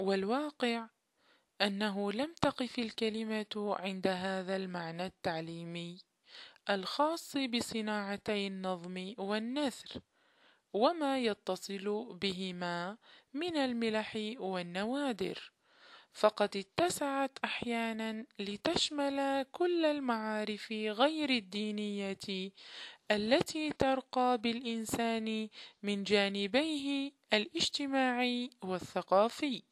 والواقع أنه لم تقف الكلمة عند هذا المعنى التعليمي الخاص بصناعتي النظم والنثر وما يتصل بهما من الملح والنوادر، فقد اتسعت أحيانا لتشمل كل المعارف غير الدينية التي ترقى بالإنسان من جانبيه الاجتماعي والثقافي.